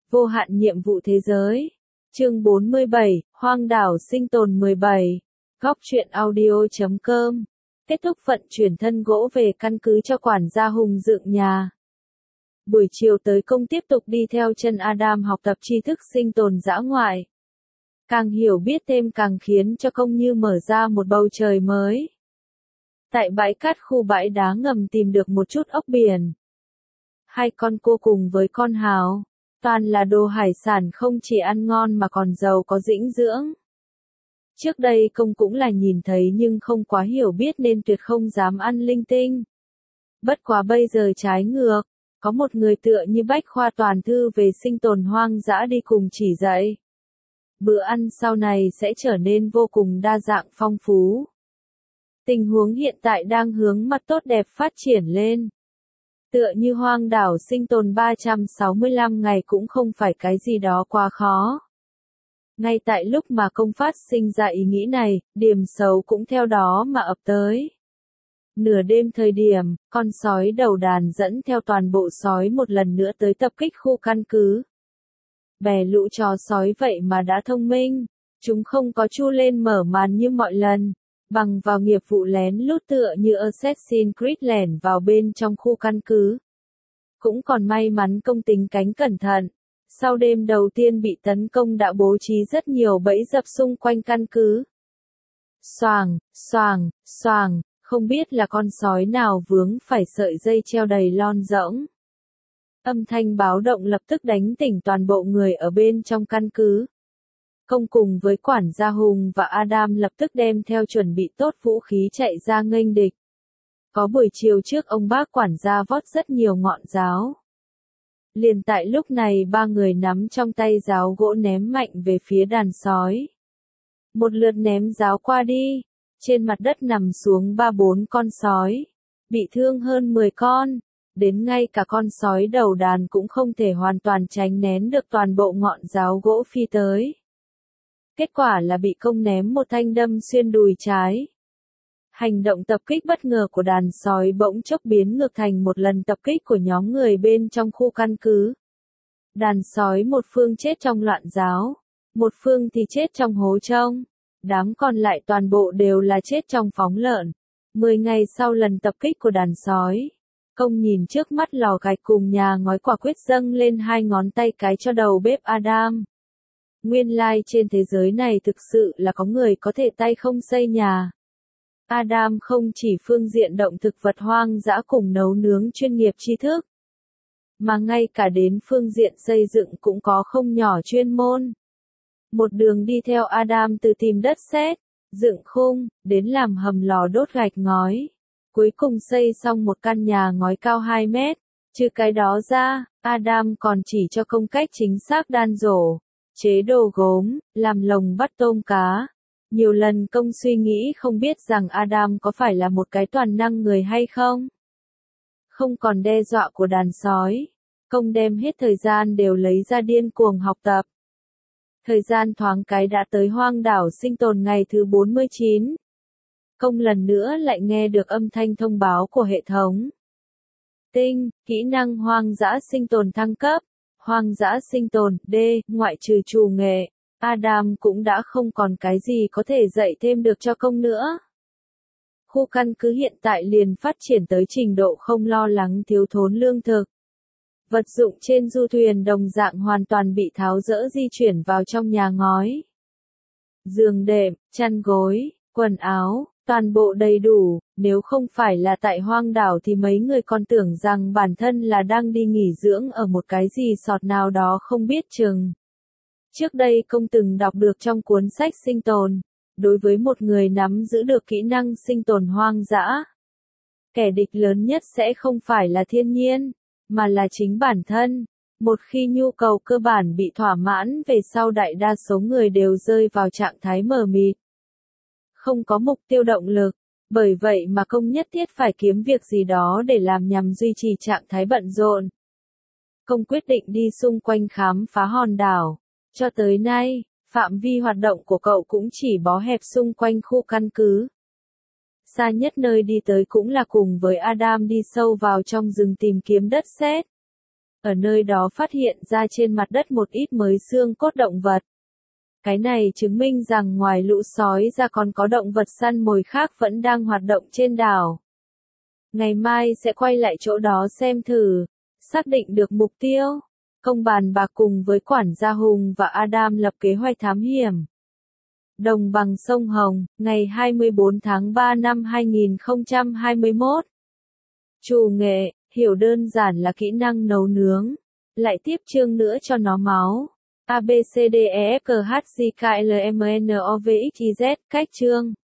Vô hạn nhiệm vụ thế giới. Chương 47, Hoang đảo sinh tồn 17. Góc truyện audio.com. Kết thúc vận chuyển thân gỗ về căn cứ cho quản gia Hùng dựng nhà. Buổi chiều tới công tiếp tục đi theo chân Adam học tập tri thức sinh tồn dã ngoại. Càng hiểu biết thêm càng khiến cho công như mở ra một bầu trời mới. Tại bãi cát khu bãi đá ngầm tìm được một chút ốc biển. Hai con cua cùng với con hào. Toàn là đồ hải sản không chỉ ăn ngon mà còn giàu có dinh dưỡng. Trước đây công cũng là nhìn thấy nhưng không quá hiểu biết nên tuyệt không dám ăn linh tinh. Bất quá bây giờ trái ngược, có một người tựa như bách khoa toàn thư về sinh tồn hoang dã đi cùng chỉ dạy. Bữa ăn sau này sẽ trở nên vô cùng đa dạng phong phú. Tình huống hiện tại đang hướng mặt tốt đẹp phát triển lên. Tựa như hoang đảo sinh tồn 365 ngày cũng không phải cái gì đó quá khó. Ngay tại lúc mà công phát sinh ra ý nghĩ này, điểm xấu cũng theo đó mà ập tới. Nửa đêm thời điểm, con sói đầu đàn dẫn theo toàn bộ sói một lần nữa tới tập kích khu căn cứ. Bè lũ chó sói vậy mà đã thông minh, chúng không có chu lên mở màn như mọi lần. Bằng vào nghiệp vụ lén lút tựa như Assassin's Creed lẻn vào bên trong khu căn cứ. Cũng còn may mắn công tính cánh cẩn thận. Sau đêm đầu tiên bị tấn công đã bố trí rất nhiều bẫy dập xung quanh căn cứ. Xoàng, xoàng, xoàng, không biết là con sói nào vướng phải sợi dây treo đầy lon rỗng. Âm thanh báo động lập tức đánh tỉnh toàn bộ người ở bên trong căn cứ. Công cùng với quản gia Hùng và Adam lập tức đem theo chuẩn bị tốt vũ khí chạy ra nghênh địch. Có buổi chiều trước ông bác quản gia vót rất nhiều ngọn giáo. Liền tại lúc này ba người nắm trong tay giáo gỗ ném mạnh về phía đàn sói. Một lượt ném giáo qua đi, trên mặt đất nằm xuống 3-4 con sói, bị thương hơn 10 con, đến ngay cả con sói đầu đàn cũng không thể hoàn toàn tránh nén được toàn bộ ngọn giáo gỗ phi tới. Kết quả là bị công ném một thanh đâm xuyên đùi trái. Hành động tập kích bất ngờ của đàn sói bỗng chốc biến ngược thành một lần tập kích của nhóm người bên trong khu căn cứ. Đàn sói một phương chết trong loạn giáo, một phương thì chết trong hố trông. Đám còn lại toàn bộ đều là chết trong phóng lợn. 10 ngày sau lần tập kích của đàn sói, công nhìn trước mắt lò gạch cùng nhà ngói quả quyết dâng lên 2 ngón tay cái cho đầu bếp Adam. Nguyên lai trên thế giới này thực sự là có người có thể tay không xây nhà. Adam không chỉ phương diện động thực vật hoang dã cùng nấu nướng chuyên nghiệp tri thức, mà ngay cả đến phương diện xây dựng cũng có không nhỏ chuyên môn. Một đường đi theo Adam từ tìm đất sét, dựng khung, đến làm hầm lò đốt gạch ngói. Cuối cùng xây xong một căn nhà ngói cao 2 mét. Trừ cái đó ra, Adam còn chỉ cho công cách chính xác đan rổ, chế đồ gốm, làm lồng bắt tôm cá. Nhiều lần công suy nghĩ không biết rằng Adam có phải là một cái toàn năng người hay không. Không còn đe dọa của đàn sói, công đem hết thời gian đều lấy ra điên cuồng học tập. Thời gian thoáng cái đã tới hoang đảo sinh tồn ngày thứ 49. Công lần nữa lại nghe được âm thanh thông báo của hệ thống. Tinh, kỹ năng hoang dã sinh tồn thăng cấp. Hoang dã sinh tồn, D, ngoại trừ trù nghệ. Adam cũng đã không còn cái gì có thể dạy thêm được cho công nữa. Khu căn cứ hiện tại liền phát triển tới trình độ không lo lắng thiếu thốn lương thực. Vật dụng trên du thuyền đồng dạng hoàn toàn bị tháo dỡ di chuyển vào trong nhà ngói. Giường đệm, chăn gối, quần áo, toàn bộ đầy đủ, nếu không phải là tại hoang đảo thì mấy người còn tưởng rằng bản thân là đang đi nghỉ dưỡng ở một cái resort nào đó không biết chừng. Trước đây công từng đọc được trong cuốn sách sinh tồn, đối với một người nắm giữ được kỹ năng sinh tồn hoang dã, kẻ địch lớn nhất sẽ không phải là thiên nhiên, mà là chính bản thân. Một khi nhu cầu cơ bản bị thỏa mãn về sau đại đa số người đều rơi vào trạng thái mờ mịt. Không có mục tiêu động lực, bởi vậy mà công nhất thiết phải kiếm việc gì đó để làm nhằm duy trì trạng thái bận rộn. Công quyết định đi xung quanh khám phá hòn đảo. Cho tới nay, phạm vi hoạt động của cậu cũng chỉ bó hẹp xung quanh khu căn cứ. Xa nhất nơi đi tới cũng là cùng với Adam đi sâu vào trong rừng tìm kiếm đất sét. ở nơi đó phát hiện ra trên mặt đất một ít mới xương cốt động vật. Cái này chứng minh rằng ngoài lũ sói ra còn có động vật săn mồi khác vẫn đang hoạt động trên đảo. Ngày mai sẽ quay lại chỗ đó xem thử, xác định được mục tiêu. Công bàn bạc cùng với quản gia Hùng và Adam lập kế hoạch thám hiểm. Đồng bằng sông Hồng, ngày 24 tháng 3 năm 2021. Chủ nghệ, hiểu đơn giản là kỹ năng nấu nướng. Lại tiếp chương nữa cho nó máu. A B C D E F G H J K L M N O V X Y Z, cách chương.